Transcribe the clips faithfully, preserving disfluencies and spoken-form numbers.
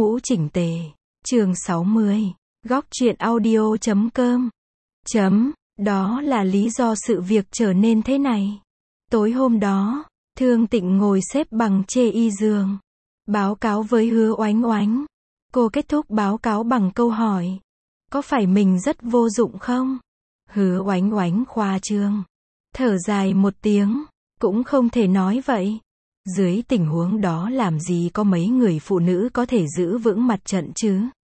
mũ chỉnh tề. Chương sáu mươi. Góc truyện audio chấm com. Chấm. Đó là lý do sự việc trở nên thế này. Tối hôm đó, Thương Tịnh ngồi xếp bằng chê y giường. Báo cáo với Hứa Oánh Oánh. Cô kết thúc báo cáo bằng câu hỏi. Có phải mình rất vô dụng không? Hứa Oánh Oánh khoa trương. Thở dài một tiếng. Cũng không thể nói vậy. Dưới tình huống đó làm gì có mấy người phụ nữ có thể giữ vững mặt trận chứ?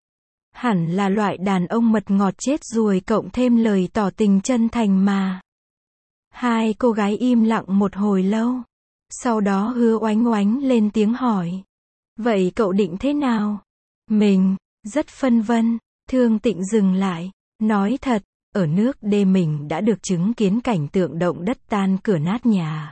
Hẳn là loại đàn ông mật ngọt chết ruồi cộng thêm lời tỏ tình chân thành mà. Hai cô gái im lặng một hồi lâu. Sau đó Hứa Oánh Oánh lên tiếng hỏi. Vậy cậu định thế nào? Mình, rất phân vân. Thương Tịnh dừng lại. Nói thật, ở nước đê mình đã được chứng kiến cảnh tượng động đất tan cửa nát nhà.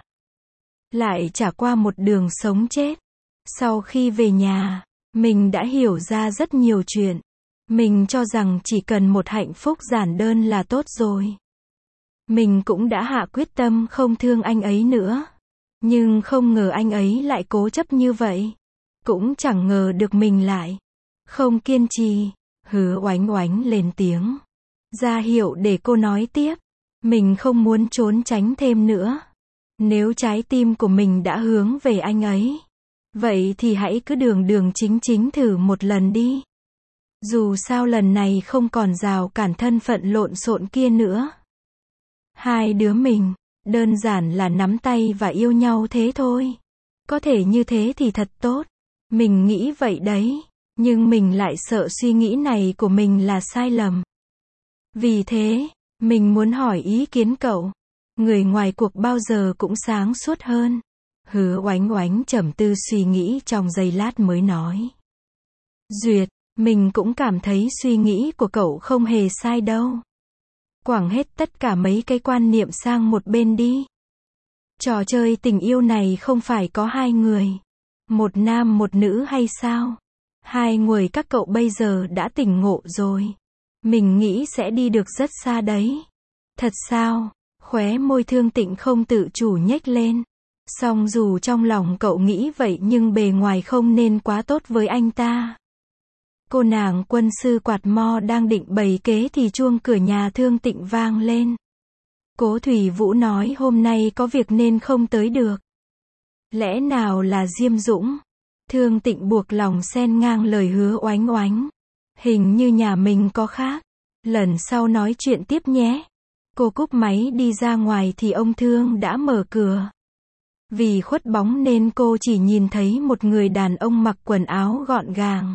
Lại trả qua một đường sống chết. Sau khi về nhà, mình đã hiểu ra rất nhiều chuyện. Mình cho rằng chỉ cần một hạnh phúc giản đơn là tốt rồi. Mình cũng đã hạ quyết tâm không thương anh ấy nữa. Nhưng không ngờ anh ấy lại cố chấp như vậy. Cũng chẳng ngờ được mình lại không kiên trì. Hứa Oánh Oánh lên tiếng. Ra hiệu để cô nói tiếp. Mình không muốn trốn tránh thêm nữa. Nếu trái tim của mình đã hướng về anh ấy, vậy thì hãy cứ đường đường chính chính thử một lần đi. Dù sao lần này không còn rào cản thân phận lộn xộn kia nữa. Hai đứa mình, đơn giản là nắm tay và yêu nhau thế thôi. Có thể như thế thì thật tốt. Mình nghĩ vậy đấy, nhưng mình lại sợ suy nghĩ này của mình là sai lầm. Vì thế, mình muốn hỏi ý kiến cậu. Người ngoài cuộc bao giờ cũng sáng suốt hơn. Hứa Oánh Oánh trầm tư suy nghĩ trong giây lát mới nói. Duyệt, mình cũng cảm thấy suy nghĩ của cậu không hề sai đâu. Quẳng hết tất cả mấy cái quan niệm sang một bên đi. Trò chơi tình yêu này không phải có hai người. Một nam một nữ hay sao? Hai người các cậu bây giờ đã tỉnh ngộ rồi. Mình nghĩ sẽ đi được rất xa đấy. Thật sao? Khóe môi Thương Tịnh không tự chủ nhếch lên. Song dù trong lòng cậu nghĩ vậy nhưng bề ngoài không nên quá tốt với anh ta. Cô nàng quân sư quạt mo đang định bày kế thì chuông cửa nhà Thương Tịnh vang lên. Cố Thủy Vũ nói hôm nay có việc nên không tới được. Lẽ nào là Diêm Dũng? Thương Tịnh buộc lòng xen ngang lời Hứa Oánh Oánh. Hình như nhà mình có khác. Lần sau nói chuyện tiếp nhé. Cô cúp máy đi ra ngoài thì ông Thương đã mở cửa. Vì khuất bóng nên cô chỉ nhìn thấy một người đàn ông mặc quần áo gọn gàng.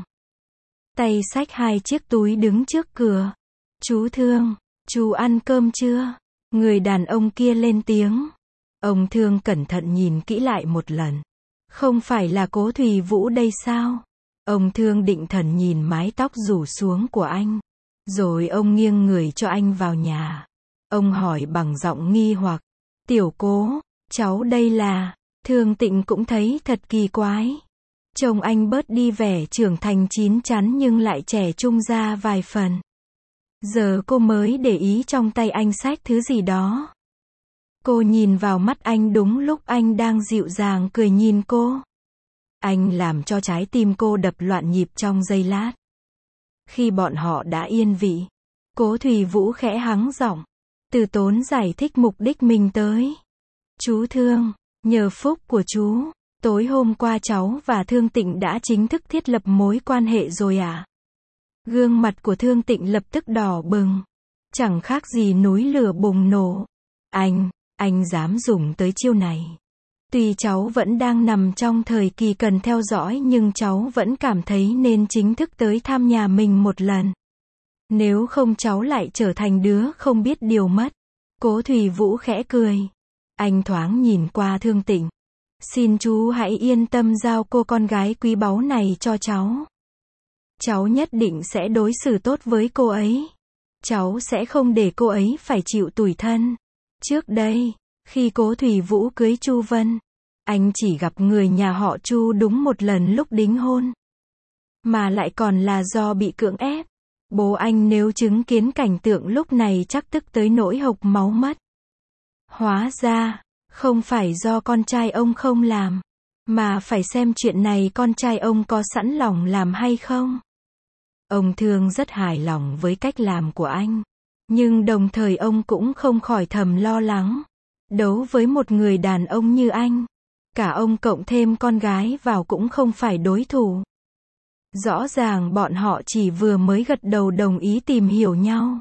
Tay xách hai chiếc túi đứng trước cửa. Chú Thương, chú ăn cơm chưa? Người đàn ông kia lên tiếng. Ông Thương cẩn thận nhìn kỹ lại một lần. Không phải là Cố Thủy Vũ đây sao? Ông Thương định thần nhìn mái tóc rủ xuống của anh. Rồi ông nghiêng người cho anh vào nhà. Ông hỏi bằng giọng nghi hoặc. Tiểu Cố, cháu đây là... Thương Tịnh cũng thấy thật kỳ quái. Trông anh bớt đi vẻ trưởng thành chín chắn nhưng lại trẻ trung ra vài phần. Giờ cô mới để ý trong tay anh xách thứ gì đó. Cô nhìn vào mắt anh đúng lúc anh đang dịu dàng cười nhìn cô. Anh làm cho trái tim cô đập loạn nhịp trong giây lát. Khi bọn họ đã yên vị, Cố Thủy Vũ khẽ hắng giọng. Từ tốn giải thích mục đích mình tới. Chú Thương, nhờ phúc của chú, tối hôm qua cháu và Thương Tịnh đã chính thức thiết lập mối quan hệ rồi à? Gương mặt của Thương Tịnh lập tức đỏ bừng. Chẳng khác gì núi lửa bùng nổ. Anh, anh dám dùng tới chiêu này. Tuy cháu vẫn đang nằm trong thời kỳ cần theo dõi nhưng cháu vẫn cảm thấy nên chính thức tới thăm nhà mình một lần. Nếu không cháu lại trở thành đứa không biết điều mất. Cố Thủy Vũ khẽ cười. Anh thoáng nhìn qua Thương Tịnh. Xin chú hãy yên tâm giao cô con gái quý báu này cho cháu. Cháu nhất định sẽ đối xử tốt với cô ấy. Cháu sẽ không để cô ấy phải chịu tủi thân. Trước đây, khi Cố Thủy Vũ cưới Chu Vân, anh chỉ gặp người nhà họ Chu đúng một lần lúc đính hôn. Mà lại còn là do bị cưỡng ép. Bố anh nếu chứng kiến cảnh tượng lúc này chắc tức tới nỗi hộc máu mất. Hóa ra, không phải do con trai ông không làm, mà phải xem chuyện này con trai ông có sẵn lòng làm hay không. Ông Thương rất hài lòng với cách làm của anh, nhưng đồng thời ông cũng không khỏi thầm lo lắng. Đấu với một người đàn ông như anh, cả ông cộng thêm con gái vào cũng không phải đối thủ. Rõ ràng bọn họ chỉ vừa mới gật đầu đồng ý tìm hiểu nhau.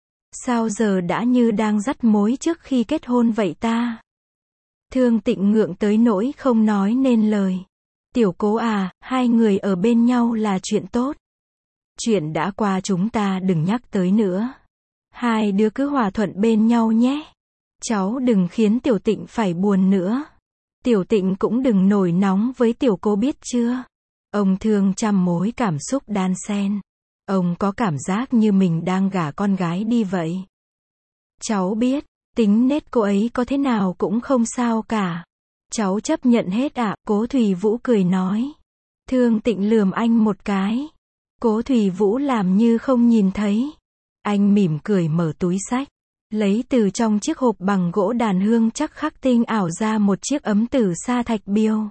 Sao giờ đã như đang dắt mối trước khi kết hôn vậy ta? Thương Tịnh ngượng tới nỗi không nói nên lời. Tiểu Cố à, hai người ở bên nhau là chuyện tốt. Chuyện đã qua chúng ta đừng nhắc tới nữa. Hai đứa cứ hòa thuận bên nhau nhé. Cháu đừng khiến Tiểu Tịnh phải buồn nữa. Tiểu Tịnh cũng đừng nổi nóng với Tiểu Cố biết chưa? Ông Thương trăm mối cảm xúc đan xen. Ông có cảm giác như mình đang gả con gái đi vậy. Cháu biết, tính nết cô ấy có thế nào cũng không sao cả. Cháu chấp nhận hết ạ, à, Cố Thủy Vũ cười nói. Thương Tịnh lườm anh một cái. Cố Thủy Vũ làm như không nhìn thấy. Anh mỉm cười mở túi xách, lấy từ trong chiếc hộp bằng gỗ đàn hương chắc khắc tinh ảo ra một chiếc ấm từ sa thạch biêu.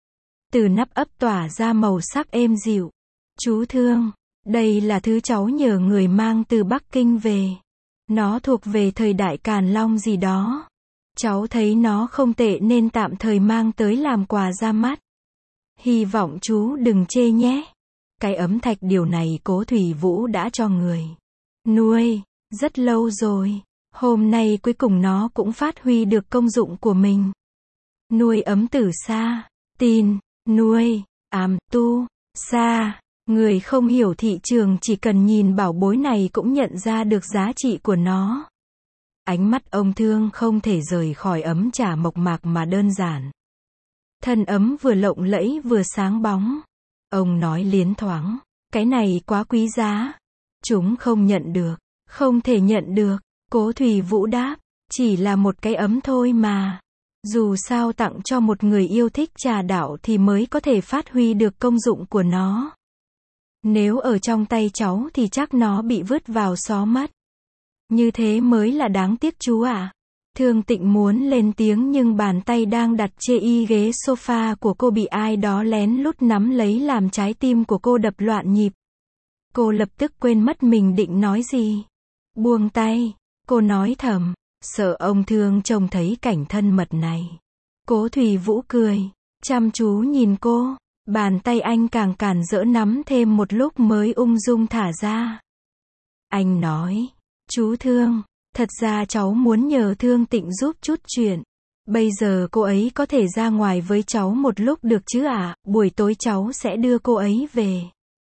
Từ nắp ấp tỏa ra màu sắc êm dịu. Chú Thương, đây là thứ cháu nhờ người mang từ Bắc Kinh về. Nó thuộc về thời đại Càn Long gì đó. Cháu thấy nó không tệ nên tạm thời mang tới làm quà ra mắt. Hy vọng chú đừng chê nhé. Cái ấm thạch điều này Cố Thủy Vũ đã cho người nuôi rất lâu rồi. Hôm nay cuối cùng nó cũng phát huy được công dụng của mình. Nuôi ấm từ xa, tin, nuôi, ám, tu, xa. Người không hiểu thị trường chỉ cần nhìn bảo bối này cũng nhận ra được giá trị của nó. Ánh mắt ông Thương không thể rời khỏi ấm trà mộc mạc mà đơn giản. Thân ấm vừa lộng lẫy vừa sáng bóng. Ông nói liến thoáng, cái này quá quý giá. Chúng không nhận được, không thể nhận được. Cố Thủy Vũ đáp, chỉ là một cái ấm thôi mà. Dù sao tặng cho một người yêu thích trà đạo thì mới có thể phát huy được công dụng của nó. Nếu ở trong tay cháu thì chắc nó bị vứt vào xó mất. Như thế mới là đáng tiếc chú ạ. À. Thương Tịnh muốn lên tiếng nhưng bàn tay đang đặt trên y ghế sofa của cô bị ai đó lén lút nắm lấy làm trái tim của cô đập loạn nhịp. Cô lập tức quên mất mình định nói gì. Buông tay, cô nói thầm, sợ ông Thương trông thấy cảnh thân mật này. Cố Thủy Vũ cười, chăm chú nhìn cô. Bàn tay anh càng cản rỡ nắm thêm một lúc mới ung dung thả ra. Anh nói, chú Thương, thật ra cháu muốn nhờ Thương Tịnh giúp chút chuyện. Bây giờ cô ấy có thể ra ngoài với cháu một lúc được chứ ạ, à? Buổi tối cháu sẽ đưa cô ấy về.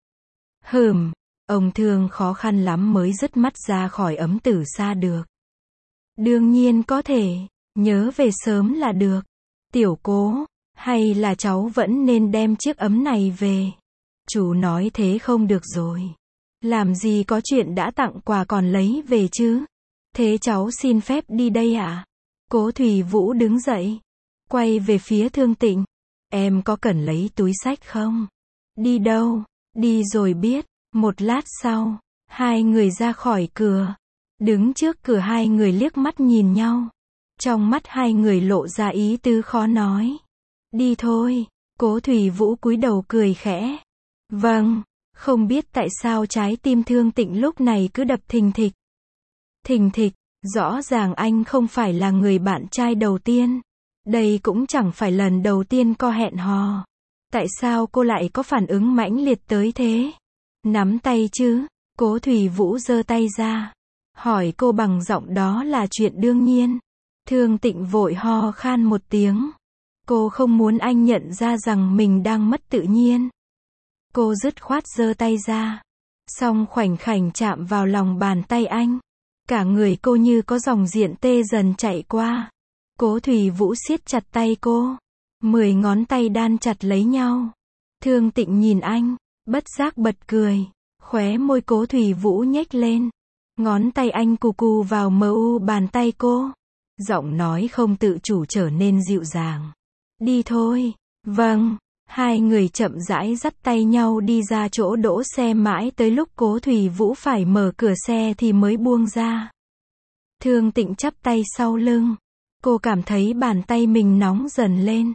Hừm, ông Thương khó khăn lắm mới dứt mắt ra khỏi ấm từ xa được. Đương nhiên có thể, nhớ về sớm là được. Tiểu Cố, hay là cháu vẫn nên đem chiếc ấm này về? Chú nói thế không được rồi. Làm gì có chuyện đã tặng quà còn lấy về chứ? Thế cháu xin phép đi đây ạ. À? Cố Thủy Vũ đứng dậy, quay về phía Thương Tịnh. Em có cần lấy túi xách không? Đi đâu? Đi rồi biết. Một lát sau, hai người ra khỏi cửa. Đứng trước cửa hai người liếc mắt nhìn nhau. Trong mắt hai người lộ ra ý tứ khó nói. Đi thôi. Cố Thủy Vũ cúi đầu cười khẽ. Vâng. Không biết tại sao trái tim Thương Tịnh lúc này cứ đập thình thịch. Thình thịch, rõ ràng anh không phải là người bạn trai đầu tiên. Đây cũng chẳng phải lần đầu tiên có hẹn hò. Tại sao cô lại có phản ứng mãnh liệt tới thế? Nắm tay chứ? Cố Thủy Vũ giơ tay ra. Hỏi cô bằng giọng đó là chuyện đương nhiên. Thương Tịnh vội ho khan một tiếng. Cô không muốn anh nhận ra rằng mình đang mất tự nhiên. Cô dứt khoát giơ tay ra. Xong khoảnh khảnh chạm vào lòng bàn tay anh. Cả người cô như có dòng điện tê dần chạy qua. Cố Thủy Vũ siết chặt tay cô. Mười ngón tay đan chặt lấy nhau. Thương Tịnh nhìn anh, bất giác bật cười. Khóe môi Cố Thủy Vũ nhếch lên. Ngón tay anh cù cù vào mờ u bàn tay cô. Giọng nói không tự chủ trở nên dịu dàng. Đi thôi. Vâng. Hai người chậm rãi dắt tay nhau đi ra chỗ đỗ xe mãi tới lúc Cố Thủy Vũ phải mở cửa xe thì mới buông ra. Thương Tịnh chắp tay sau lưng. Cô cảm thấy bàn tay mình nóng dần lên.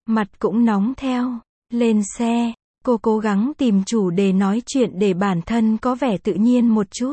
Mặt cũng nóng theo. Lên xe, cô cố gắng tìm chủ đề nói chuyện để bản thân có vẻ tự nhiên một chút.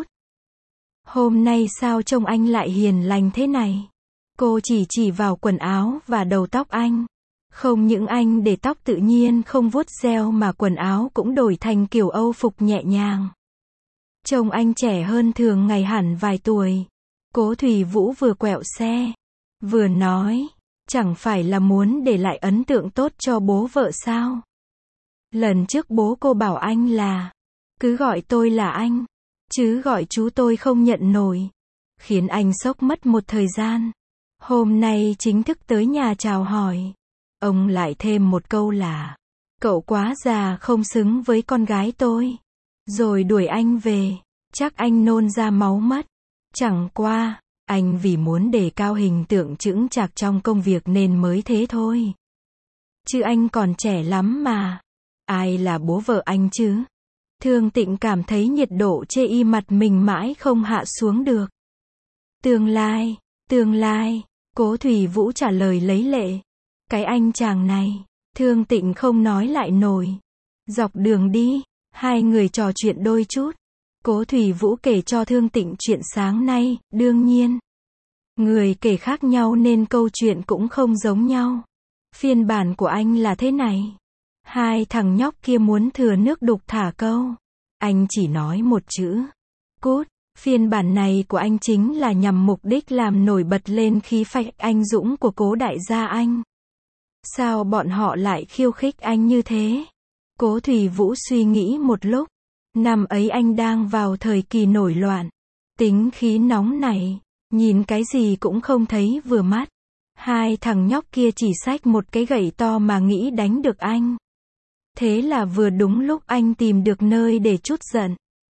Hôm nay sao trông anh lại hiền lành thế này? Cô chỉ chỉ vào quần áo và đầu tóc anh. Không những anh để tóc tự nhiên không vuốt gel mà quần áo cũng đổi thành kiểu Âu phục nhẹ nhàng. Trông anh trẻ hơn thường ngày hẳn vài tuổi. Cố Thủy Vũ vừa quẹo xe, vừa nói, chẳng phải là muốn để lại ấn tượng tốt cho bố vợ sao? Lần trước bố cô bảo anh là, cứ gọi tôi là anh, chứ gọi chú tôi không nhận nổi. Khiến anh sốc mất một thời gian. Hôm nay chính thức tới nhà chào hỏi. Ông lại thêm một câu là, cậu quá già không xứng với con gái tôi. Rồi đuổi anh về. Chắc anh nôn ra máu mất. Chẳng qua, anh vì muốn đề cao hình tượng chững chạc trong công việc nên mới thế thôi. Chứ anh còn trẻ lắm mà. Ai là bố vợ anh chứ? Thương Tịnh cảm thấy nhiệt độ chê y mặt mình mãi không hạ xuống được. Tương lai, tương lai, Cố Thủy Vũ trả lời lấy lệ. Cái anh chàng này, Thương Tịnh không nói lại nổi. Dọc đường đi, hai người trò chuyện đôi chút. Cố Thủy Vũ kể cho Thương Tịnh chuyện sáng nay, đương nhiên. Người kể khác nhau nên câu chuyện cũng không giống nhau. Phiên bản của anh là thế này. Hai thằng nhóc kia muốn thừa nước đục thả câu. Anh chỉ nói một chữ. Cút. Phiên bản này của anh chính là nhằm mục đích làm nổi bật lên khí phách anh dũng của Cố đại gia anh. Sao bọn họ lại khiêu khích anh như thế? Cố Thủy Vũ suy nghĩ một lúc. Năm ấy anh đang vào thời kỳ nổi loạn. Tính khí nóng này. Nhìn cái gì cũng không thấy vừa mắt. Hai thằng nhóc kia chỉ xách một cái gậy to mà nghĩ đánh được anh. Thế là vừa đúng lúc anh tìm được nơi để trút giận.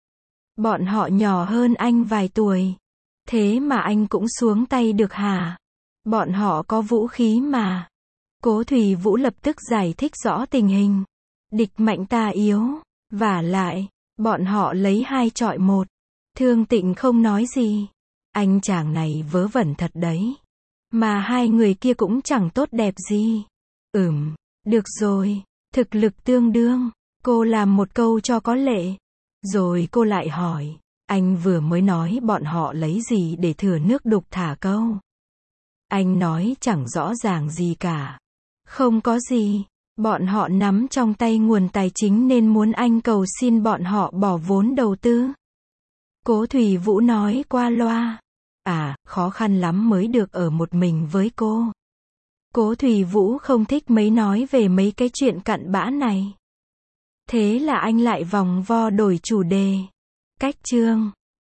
Bọn họ nhỏ hơn anh vài tuổi. Thế mà anh cũng xuống tay được hả? Bọn họ có vũ khí mà. Cố Thủy Vũ lập tức giải thích rõ tình hình. Địch mạnh ta yếu. Vả lại, bọn họ lấy hai chọi một. Thương Tịnh không nói gì. Anh chàng này vớ vẩn thật đấy. Mà hai người kia cũng chẳng tốt đẹp gì. Ừm, được rồi. Thực lực tương đương. Cô làm một câu cho có lệ. Rồi cô lại hỏi. Anh vừa mới nói bọn họ lấy gì để thừa nước đục thả câu. Anh nói chẳng rõ ràng gì cả. Không có gì. Bọn họ nắm trong tay nguồn tài chính nên muốn anh cầu xin bọn họ bỏ vốn đầu tư. Cố Thủy Vũ nói qua loa. À, khó khăn lắm mới được ở một mình với cô. Cố Thủy Vũ không thích mấy nói về mấy cái chuyện cặn bã này. Thế là anh lại vòng vo đổi chủ đề. Cách chương